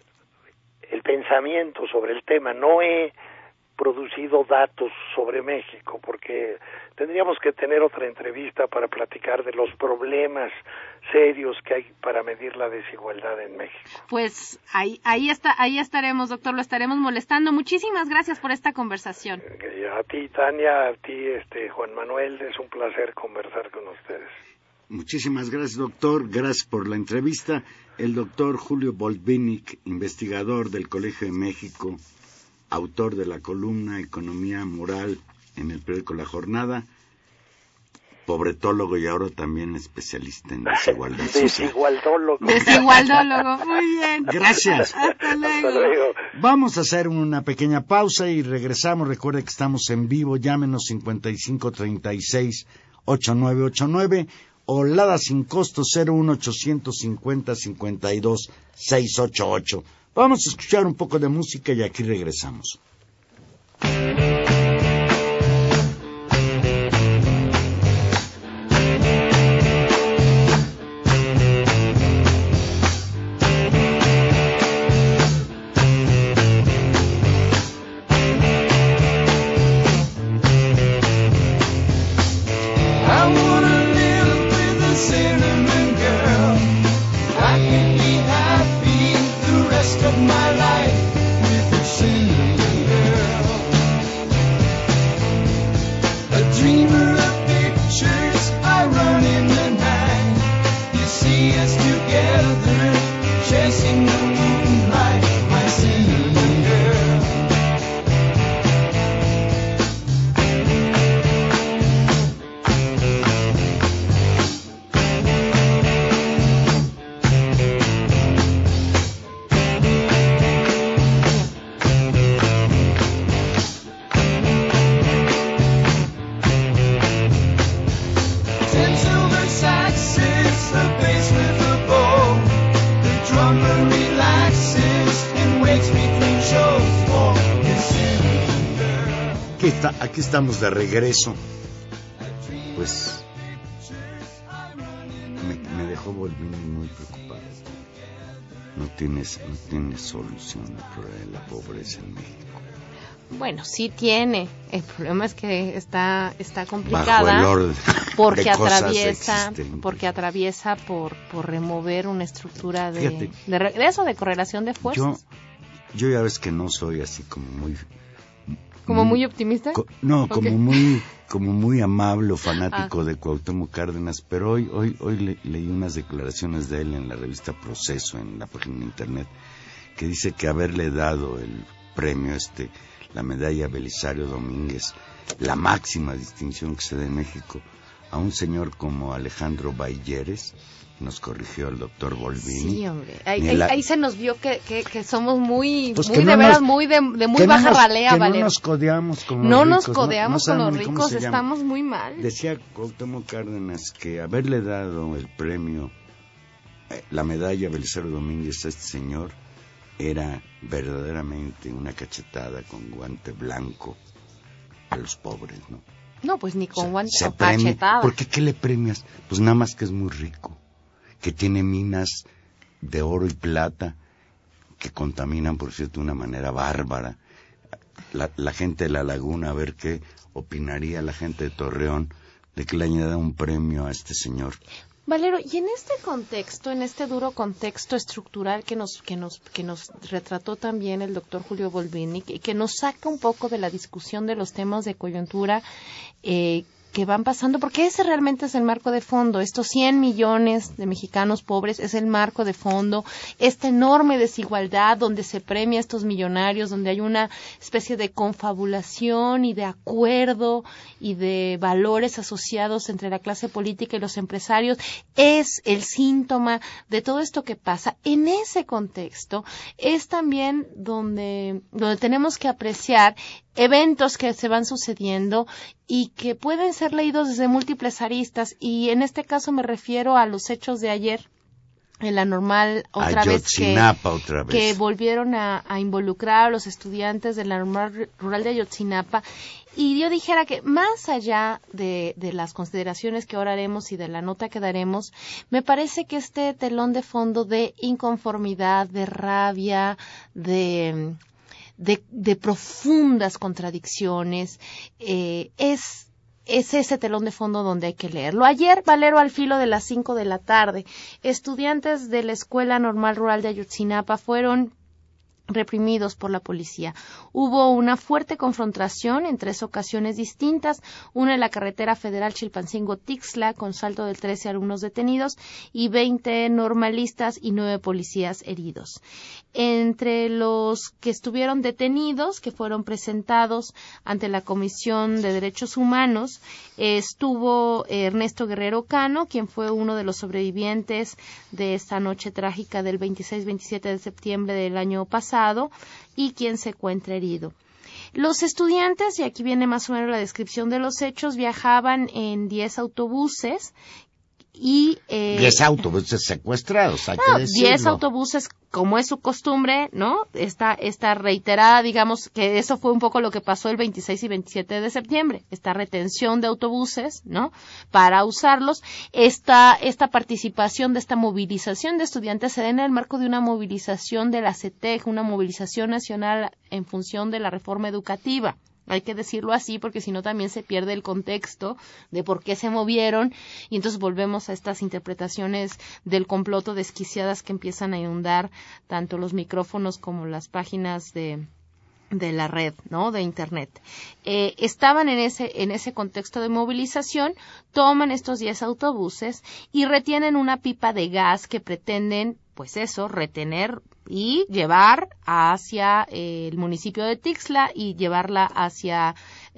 el pensamiento sobre el tema. No he producido datos sobre México, porque tendríamos que tener otra entrevista para platicar de los problemas serios que hay para medir la desigualdad en México. Pues ahí ahí está ahí estaremos, doctor, lo estaremos molestando. Muchísimas gracias por esta conversación. A ti, Tania, a ti, este Juan Manuel, es un placer conversar con ustedes. Muchísimas gracias, doctor. Gracias por la entrevista. El doctor Julio Volvinic, investigador del Colegio de México, autor de la columna Economía Moral en el periódico La Jornada, pobretólogo y ahora también especialista en desigualdad social. Desigualdólogo. Desigualdólogo, muy bien. Gracias. Hasta luego. Hasta luego. Vamos a hacer una pequeña pausa y regresamos. Recuerde que estamos en vivo. Llámenos cincuenta y cinco treinta y seis ochenta y nueve ochenta y nueve o Lada sin costo cero uno ochocientos cincuenta cincuenta y dos seiscientos ochenta y ocho. Vamos a escuchar un poco de música y aquí regresamos. Aquí estamos de regreso. Pues me, me dejó volver muy preocupado. No tienes, no tienes solución al problema de la pobreza en México. Bueno, sí tiene. El problema es que está está complicada. Bajo el orden porque de cosas atraviesa existentes. porque atraviesa por por remover una estructura de Fíjate, de regreso de correlación de fuerzas. Yo yo ya ves que no soy así como muy ¿Como muy optimista? Co- no, Okay. como muy como muy amable o fanático Ah. de Cuauhtémoc Cárdenas, pero hoy hoy hoy le, leí unas declaraciones de él en la revista Proceso, en la página de internet, que dice que haberle dado el premio este, la medalla Belisario Domínguez, la máxima distinción que se da en México, a un señor como Alejandro Bailleres, nos corrigió el doctor Volvini. Sí, hombre. Ahí, la... ahí se nos vio que, que, que somos muy, pues muy que de no veras, nos, muy de, de muy baja no nos, ralea, que Valero. No nos codeamos con los no ricos. Nos codeamos no, no con los ricos, estamos muy mal. Decía Cuauhtémoc Cárdenas que haberle dado el premio, eh, la medalla Belisario Domínguez a este señor, era verdaderamente una cachetada con guante blanco a los pobres, ¿no? No, pues ni con o sea, guante o cachetada. ¿Por qué qué le premias? Pues nada más que es muy rico, que tiene minas de oro y plata que contaminan, por cierto, de una manera bárbara. La, la gente de la laguna, a ver qué opinaría la gente de Torreón de que le haya dado un premio a este señor. Valero, y en este contexto, en este duro contexto estructural que nos que nos que nos retrató también el doctor Julio Volvini, que, que nos saca un poco de la discusión de los temas de coyuntura eh, que van pasando, porque ese realmente es el marco de fondo. Estos cien millones de mexicanos pobres es el marco de fondo, esta enorme desigualdad donde se premia a estos millonarios, donde hay una especie de confabulación y de acuerdo y de valores asociados entre la clase política y los empresarios, es el síntoma de todo esto que pasa. En ese contexto es también donde, donde tenemos que apreciar eventos que se van sucediendo y que pueden ser leídos desde múltiples aristas, y en este caso me refiero a los hechos de ayer en la Normal otra vez que, otra vez que volvieron a, a involucrar a los estudiantes de la Normal Rural de Ayotzinapa. Y yo dijera que más allá de, de las consideraciones que ahora haremos y de la nota que daremos, me parece que este telón de fondo de inconformidad, de rabia, de De, de profundas contradicciones, eh, es, es ese telón de fondo donde hay que leerlo. Ayer, Valero, al filo de las cinco de la tarde, estudiantes de la Escuela Normal Rural de Ayotzinapa fueron reprimidos por la policía. Hubo una fuerte confrontación en tres ocasiones distintas, una en la carretera federal Chilpancingo-Tixla, con saldo de trece alumnos detenidos y veinte normalistas y nueve policías heridos. Entre los que estuvieron detenidos, que fueron presentados ante la Comisión de Derechos Humanos, eh, estuvo Ernesto Guerrero Cano, quien fue uno de los sobrevivientes de esta noche trágica del veintiséis veintisiete de septiembre del año pasado, y quien se encuentra herido. Los estudiantes, y aquí viene más o menos la descripción de los hechos, viajaban en diez autobuses y... Eh, diez autobuses secuestrados, hay no, que decirlo. diez autobuses, como es su costumbre, ¿no? Esta, esta reiterada, digamos, que eso fue un poco lo que pasó el veintiséis y veintisiete de septiembre, esta retención de autobuses, ¿no? Para usarlos, esta, esta participación de esta movilización de estudiantes se da en el marco de una movilización de la CETEC, una movilización nacional en función de la reforma educativa. Hay que decirlo así porque si no también se pierde el contexto de por qué se movieron y entonces volvemos a estas interpretaciones del comploto desquiciadas que empiezan a inundar tanto los micrófonos como las páginas de de la red, ¿no? De internet. Eh, estaban en ese en ese contexto de movilización, toman estos diez autobuses y retienen una pipa de gas que pretenden, pues eso, retener y llevar hacia eh, el municipio de Tixla y llevarla hacia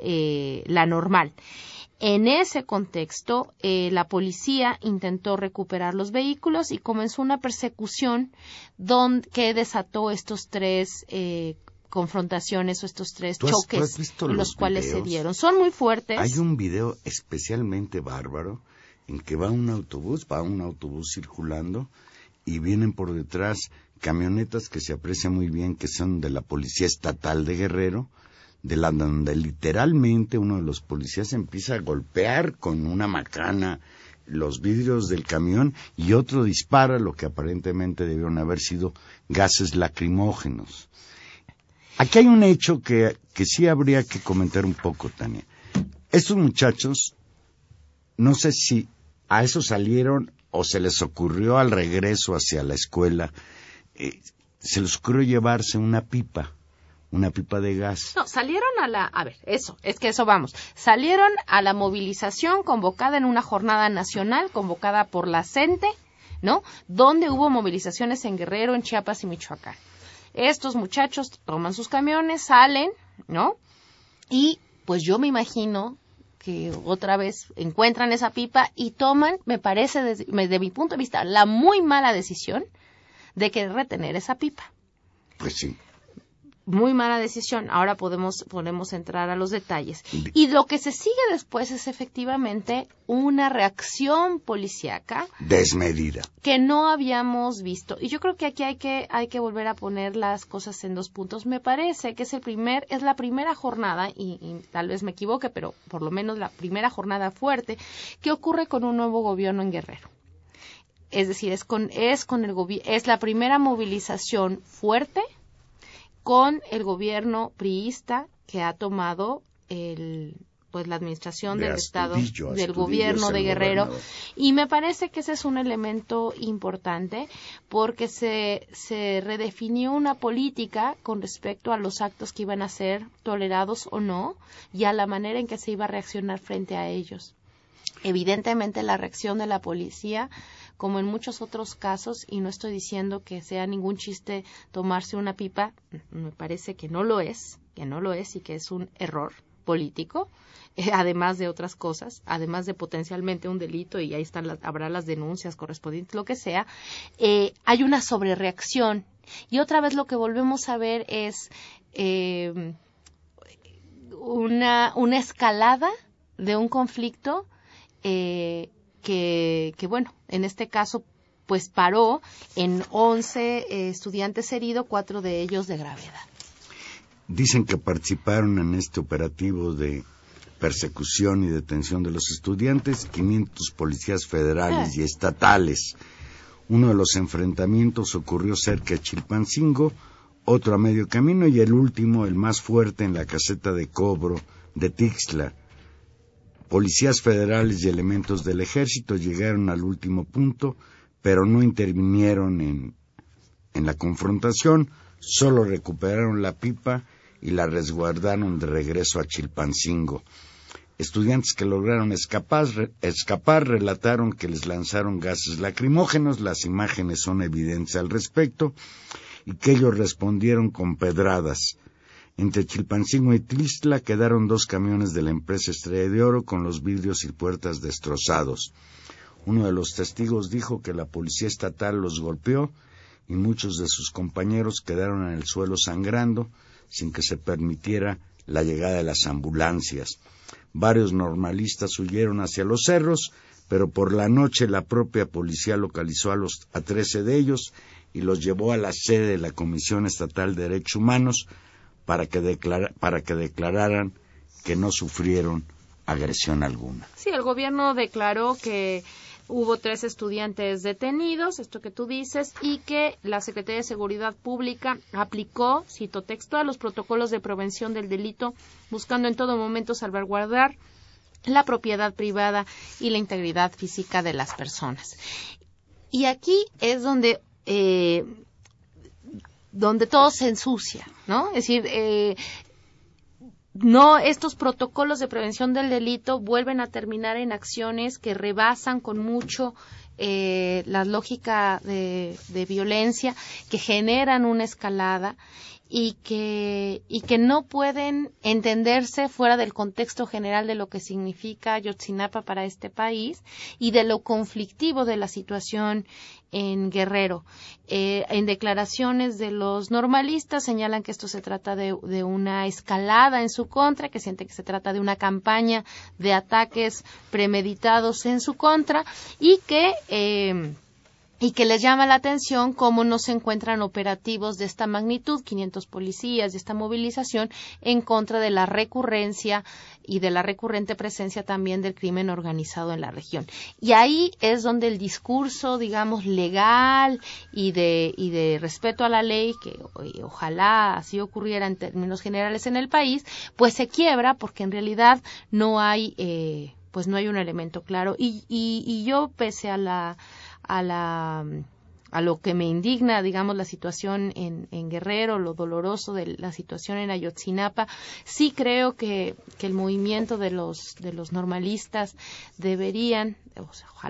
eh, la Normal. En ese contexto, eh, la policía intentó recuperar los vehículos y comenzó una persecución donde, que desató estos tres eh, confrontaciones o estos tres ¿Tú has, choques ¿tú has visto en los, los cuales videos? se dieron. Son muy fuertes. Hay un video especialmente bárbaro en que va un autobús, va un autobús circulando y vienen por detrás camionetas que se aprecia muy bien que son de la Policía Estatal de Guerrero, de la donde literalmente uno de los policías empieza a golpear con una macana los vidrios del camión y otro dispara lo que aparentemente debieron haber sido gases lacrimógenos. Aquí hay un hecho que, que sí habría que comentar un poco, Tania. Estos muchachos, no sé si a eso salieron o se les ocurrió al regreso hacia la escuela, eh, se les ocurrió llevarse una pipa, una pipa de gas. No, salieron a la, a ver, eso, es que eso vamos, salieron a la movilización convocada en una jornada nacional, convocada por la CENTE, ¿no? Donde hubo movilizaciones en Guerrero, en Chiapas y Michoacán. Estos muchachos toman sus camiones, salen, ¿no? Y pues yo me imagino que otra vez encuentran esa pipa y toman, me parece, desde, desde mi punto de vista, la muy mala decisión de querer retener esa pipa. Pues sí. Muy mala decisión. Ahora podemos, podemos entrar a los detalles. Y lo que se sigue después es efectivamente una reacción policíaca desmedida que no habíamos visto. Y yo creo que aquí hay que, hay que volver a poner las cosas en dos puntos. Me parece que es el primer, es la primera jornada, y, y tal vez me equivoque, pero por lo menos la primera jornada fuerte que ocurre con un nuevo gobierno en Guerrero. Es decir, es con, es con el gobi- es la primera movilización fuerte con el gobierno priista que ha tomado el pues la administración de del Astudillo, estado del Astudillo gobierno de Guerrero, gobernador. Y me parece que ese es un elemento importante porque se se redefinió una política con respecto a los actos que iban a ser tolerados o no y a la manera en que se iba a reaccionar frente a ellos. Evidentemente la reacción de la policía, como en muchos otros casos, y no estoy diciendo que sea ningún chiste tomarse una pipa, me parece que no lo es, que no lo es y que es un error político, eh, además de otras cosas, además de potencialmente un delito, y ahí están las, habrá las denuncias correspondientes, lo que sea, eh, hay una sobrereacción. Y otra vez lo que volvemos a ver es eh, una, una escalada de un conflicto eh, que, que, bueno, en este caso, pues paró en once eh, estudiantes heridos, cuatro de ellos de gravedad. Dicen que participaron en este operativo de persecución y detención de los estudiantes quinientos policías federales ah. y estatales. Uno de los enfrentamientos ocurrió cerca de Chilpancingo, otro a medio camino y el último, el más fuerte, en la caseta de cobro de Tixla. Policías federales y elementos del ejército llegaron al último punto, pero no intervinieron en, en la confrontación, solo recuperaron la pipa y la resguardaron de regreso a Chilpancingo. Estudiantes que lograron escapar, re, escapar relataron que les lanzaron gases lacrimógenos, las imágenes son evidentes al respecto, y que ellos respondieron con pedradas. Entre Chilpancingo y Tixla quedaron dos camiones de la empresa Estrella de Oro con los vidrios y puertas destrozados. Uno de los testigos dijo que la policía estatal los golpeó y muchos de sus compañeros quedaron en el suelo sangrando sin que se permitiera la llegada de las ambulancias. Varios normalistas huyeron hacia los cerros, pero por la noche la propia policía localizó a, los, a trece de ellos y los llevó a la sede de la Comisión Estatal de Derechos Humanos para que, declara, para que declararan que no sufrieron agresión alguna. Sí, el gobierno declaró que hubo tres estudiantes detenidos, esto que tú dices, y que la Secretaría de Seguridad Pública aplicó, cito textual, los protocolos de prevención del delito, buscando en todo momento salvaguardar la propiedad privada y la integridad física de las personas. Y aquí es donde eh, donde todo se ensucia, ¿no? Es decir, eh, no, estos protocolos de prevención del delito vuelven a terminar en acciones que rebasan con mucho eh, la lógica de, de violencia, que generan una escalada y que y que no pueden entenderse fuera del contexto general de lo que significa Ayotzinapa para este país y de lo conflictivo de la situación en Guerrero. Eh, en declaraciones de los normalistas señalan que esto se trata de, de una escalada en su contra, que sienten que se trata de una campaña de ataques premeditados en su contra y que eh, y que les llama la atención cómo no se encuentran operativos de esta magnitud, quinientos policías, de esta movilización, en contra de la recurrencia y de la recurrente presencia también del crimen organizado en la región. Y ahí es donde el discurso, digamos, legal y de, y de respeto a la ley, que ojalá así ocurriera en términos generales en el país, pues se quiebra porque en realidad no hay, eh, pues no hay un elemento claro. Y, y, y yo, pese a la a la a lo que me indigna, digamos, la situación en, en Guerrero, lo doloroso de la situación en Ayotzinapa, sí creo que, que el movimiento de los de los normalistas deberían, o sea, ojalá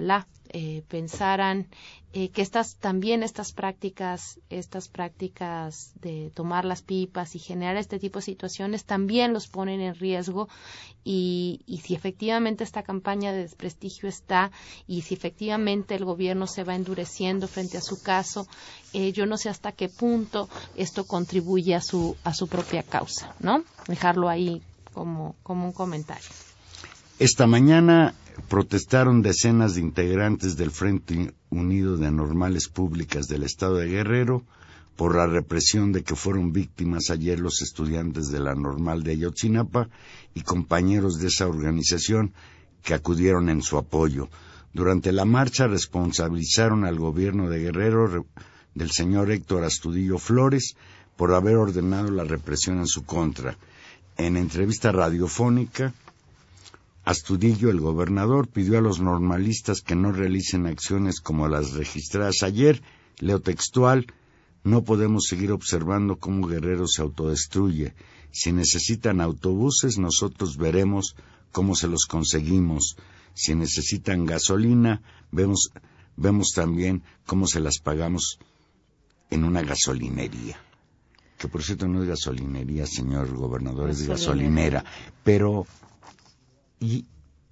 eh, pensaran eh, que estas también estas prácticas, estas prácticas de tomar las pipas y generar este tipo de situaciones también los ponen en riesgo y, y si efectivamente esta campaña de desprestigio está y si efectivamente el gobierno se va endureciendo frente a su caso, eh, yo no sé hasta qué punto esto contribuye a su a su propia causa, ¿no? Dejarlo ahí como como un comentario. Esta mañana protestaron decenas de integrantes del Frente Unido de Anormales Públicas del Estado de Guerrero por la represión de que fueron víctimas ayer los estudiantes de la Normal de Ayotzinapa y compañeros de esa organización que acudieron en su apoyo. Durante la marcha responsabilizaron al gobierno de Guerrero del señor Héctor Astudillo Flores por haber ordenado la represión en su contra. En entrevista radiofónica, Astudillo, el gobernador, pidió a los normalistas que no realicen acciones como las registradas ayer. Leo textual: no podemos seguir observando cómo Guerrero se autodestruye. Si necesitan autobuses, nosotros veremos cómo se los conseguimos. Si necesitan gasolina, vemos, vemos también cómo se las pagamos en una gasolinería. Que por cierto no es gasolinería, señor gobernador, es gasolinera. Pero... Y,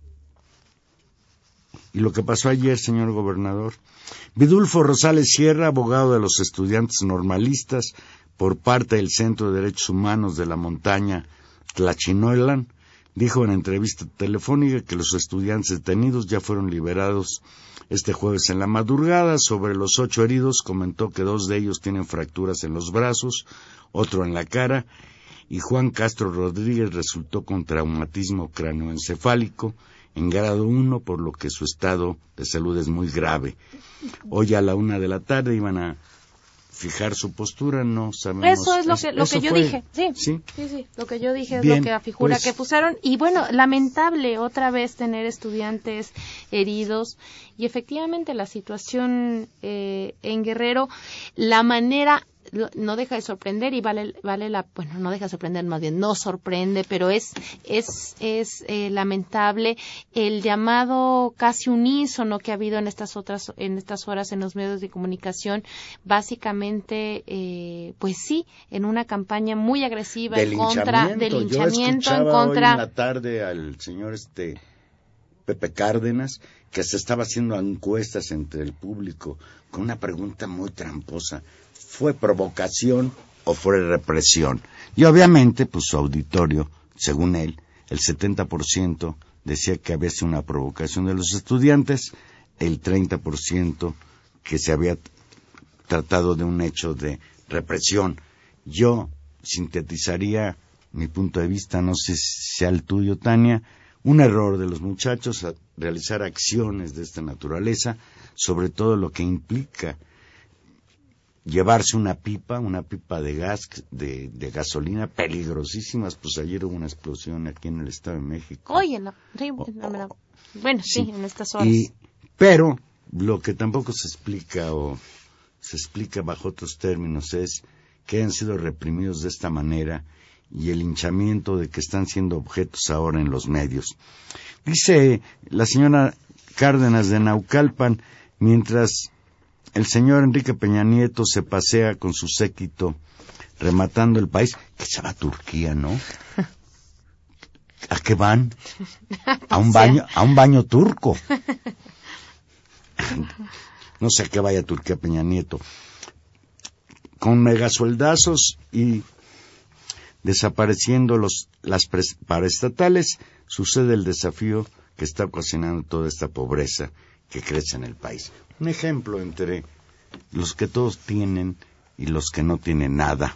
y lo que pasó ayer, señor gobernador. Vidulfo Rosales Sierra, abogado de los estudiantes normalistas por parte del Centro de Derechos Humanos de la Montaña Tlachinolan, dijo en entrevista telefónica que los estudiantes detenidos ya fueron liberados este jueves en la madrugada. Sobre los ocho heridos, comentó que dos de ellos tienen fracturas en los brazos, otro en la cara, y Juan Castro Rodríguez resultó con traumatismo cráneoencefálico en grado uno, por lo que su estado de salud es muy grave. Hoy a la una de la tarde iban a fijar su postura, no sabemos. Eso es lo que, lo que yo fue, dije, sí, sí, sí, sí, lo que yo dije Bien, es lo que la figura pues, que pusieron. Y bueno, lamentable otra vez tener estudiantes heridos y efectivamente la situación eh, en Guerrero, la manera... no deja de sorprender y vale vale la bueno no deja de sorprender, más bien no sorprende, pero es es es eh, lamentable el llamado casi unísono que ha habido en estas otras en estas horas en los medios de comunicación, básicamente eh, pues sí, en una campaña muy agresiva en contra del linchamiento, en contra. Hoy en la tarde al señor este Pepe Cárdenas, que se estaba haciendo encuestas entre el público con una pregunta muy tramposa: ¿fue provocación o fue represión? Y obviamente, pues su auditorio, según él, el setenta por ciento decía que había sido una provocación de los estudiantes, el treinta por ciento que se había tratado de un hecho de represión. Yo sintetizaría mi punto de vista, no sé si sea el tuyo, Tania, un error de los muchachos a realizar acciones de esta naturaleza, sobre todo lo que implica llevarse una pipa, una pipa de gas, de, de gasolina, peligrosísimas. Pues ayer hubo una explosión aquí en el Estado de México. Oye, en la, sí, oh, en la, bueno, sí, sí, en estas horas. Y, pero lo que tampoco se explica o se explica bajo otros términos es que han sido reprimidos de esta manera y el hinchamiento de que están siendo objetos ahora en los medios. Dice la señora Cárdenas de Naucalpan, mientras el señor Enrique Peña Nieto se pasea con su séquito rematando el país, que se va a Turquía, ¿no? ¿A qué van? A un baño, a un baño turco. No sé a qué vaya a Turquía Peña Nieto. Con megasueldazos y desapareciendo los, las paraestatales, sucede el desafío que está ocasionando toda esta pobreza que crece en el país. Un ejemplo entre los que todos tienen y los que no tienen nada.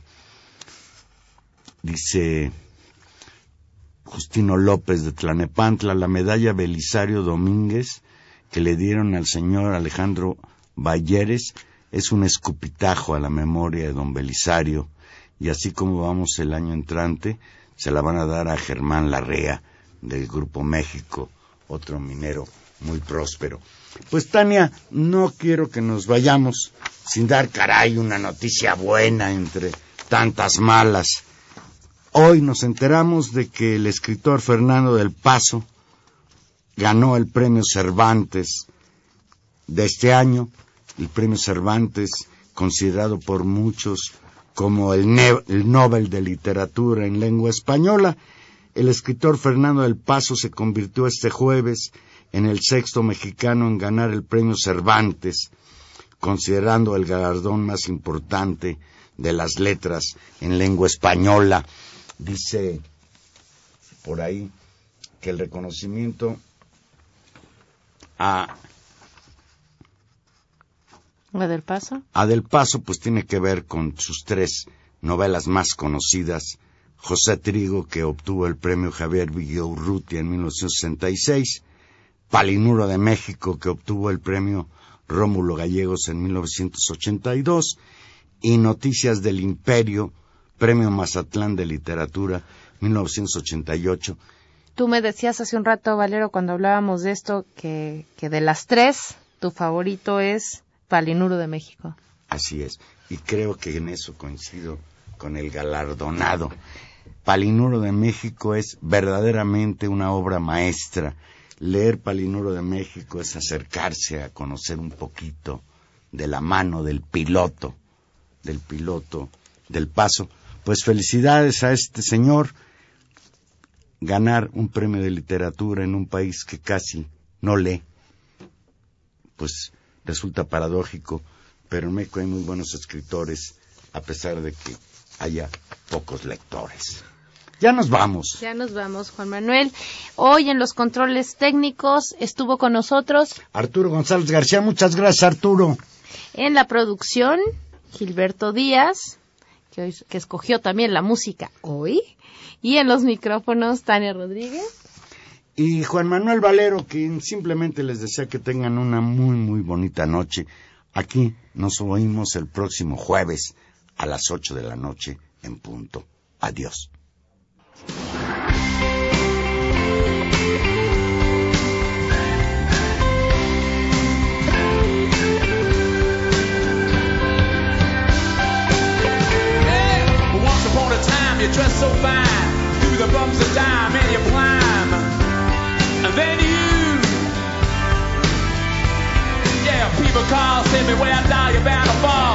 Dice Justino López de Tlanepantla: la medalla Belisario Domínguez que le dieron al señor Alejandro Balleres es un escupitajo a la memoria de don Belisario, y así como vamos el año entrante, se la van a dar a Germán Larrea del Grupo México, otro minero muy próspero. Pues Tania, no quiero que nos vayamos sin dar, caray, una noticia buena entre tantas malas. Hoy nos enteramos de que el escritor Fernando del Paso ganó el premio Cervantes de este año, el Premio Cervantes, considerado por muchos como el, ne- el Nobel de Literatura en lengua española. El escritor Fernando del Paso se convirtió este jueves en el sexto mexicano en ganar el Premio Cervantes, considerando el galardón más importante de las letras en lengua española. Dice por ahí que el reconocimiento a ¿A Del Paso? A Del Paso pues tiene que ver con sus tres novelas más conocidas: José Trigo, que obtuvo el premio Javier Villaurrutia en mil novecientos sesenta y seis, Palinuro de México, que obtuvo el premio Rómulo Gallegos en mil novecientos ochenta y dos, y Noticias del Imperio, premio Mazatlán de Literatura, mil novecientos ochenta y ocho. Tú me decías hace un rato, Valero, cuando hablábamos de esto, que, que de las tres, tu favorito es Palinuro de México. Así es, y creo que en eso coincido con el galardonado. Palinuro de México es verdaderamente una obra maestra. Leer Palinuro de México es acercarse a conocer un poquito de la mano del piloto, del piloto del Paso. Pues felicidades a este señor. Ganar un premio de literatura en un país que casi no lee, pues resulta paradójico, pero en México hay muy buenos escritores, a pesar de que haya pocos lectores. Ya nos vamos. Ya nos vamos, Juan Manuel. Hoy en los controles técnicos estuvo con nosotros Arturo González García. Muchas gracias, Arturo. En la producción, Gilberto Díaz, que, hoy, que escogió también la música hoy. Y en los micrófonos, Tania Rodríguez. Y Juan Manuel Valero, quien simplemente les desea que tengan una muy, muy bonita noche. Aquí nos oímos el próximo jueves a las ocho de la noche en punto. Adiós. You dress so fine, through the bumps of dime, and you climb, and then you, yeah, people call, say me where I die, you're bound to fall.